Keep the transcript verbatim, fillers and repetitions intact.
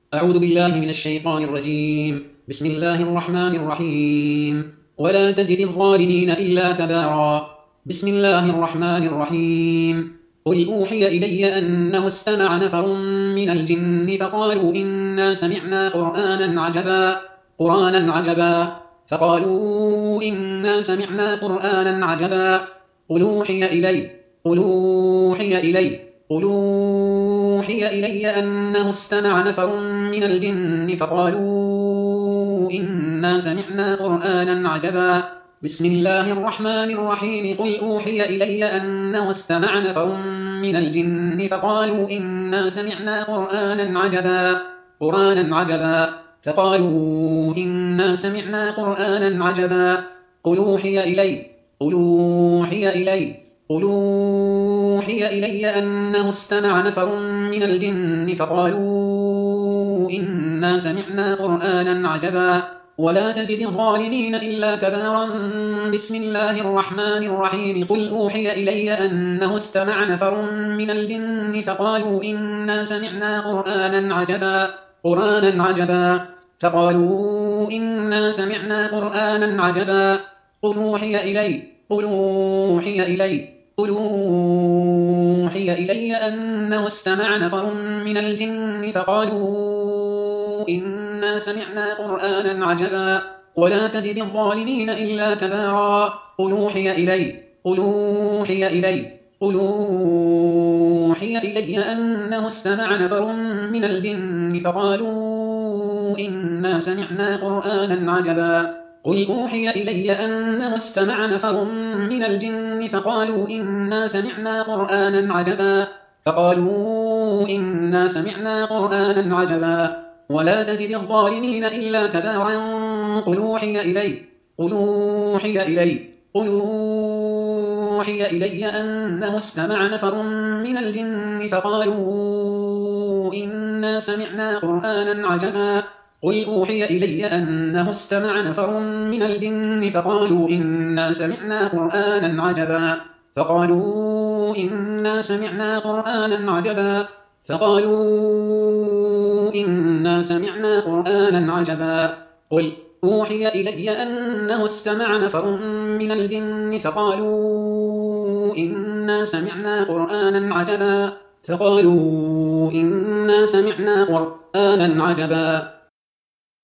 أعوذ بالله من الشيطان الرجيم. بسم الله الرحمن الرحيم. ولا تزد الظالمين إلا تبارا. بسم الله الرحمن الرحيم. قل أوحي إلي أنه استمع نفر من الجن فقالوا إنا سمعنا قرآنا عجبا قرآنا عجبا فقالوا إنا سمعنا قرآنا عجبا قل أوحي إلي قل أوحي إلي قل أوحي إلي أنه استمع نفر من الجن فقالوا إنا سمعنا قرآنا عجبا. بسم الله الرحمن الرحيم. قل أوحي إلي أنه استمع نفر من الجن فقالوا إنا سمعنا قرآنا عجبا قرآنا عجبا فقالوا إنا سمعنا قرآنا عجبا. قل أوحي إلي قل أوحي إلي قل أوحي إلي أنه استمع نفر من الجن فقالوا إنا سمعنا قرآنا عجبا ولا تزد الظالمين إلا تبارا. بسم الله الرحمن الرحيم. قل أوحي إلي أنه استمع نفر من الجن فقالوا إنا سمعنا قرآنا عجبا قرآنا عجبا فقالوا إنا سمعنا قرآنا عجبا. قل أوحي إلي قل أوحي إلي قل أوحي إلي أنه استمع نفر من الجن فقالوا إنا سمعنا قرآنا عجبا ولا تزد الظالمين إلا تبارا. قل أوحي إلي قل أوحي إلي قل أوحي إلي أنه استمع نفر من الجن فقالوا إنا سمعنا قرآنا عجبا قل أوحي إلي أنه استمع نفر من الجن فقالوا إنا سمعنا قرآنا عجبا فقالوا إنا سمعنا قرآنا عجبا ولا تزد الظالمين إلا تبارا. قل أوحي إلي قل أوحي إلي قل أوحي إلي أنه استمع نفر من الجن فقالوا إنا سمعنا قرآنا عجبا قل أوحي إلي أنه استمع نفر من الجن فقالوا إنا سمعنا قرآنا عجبا فقالوا إنا سمعنا قرآنا عجبا فقالوا إنا سمعنا قرآنا عجبا. قل أوحي إلي أنه استمع نفر من الجن فقالوا إنا سمعنا قرآنا عجبا فقالوا إنا سمعنا قرآنا عجبا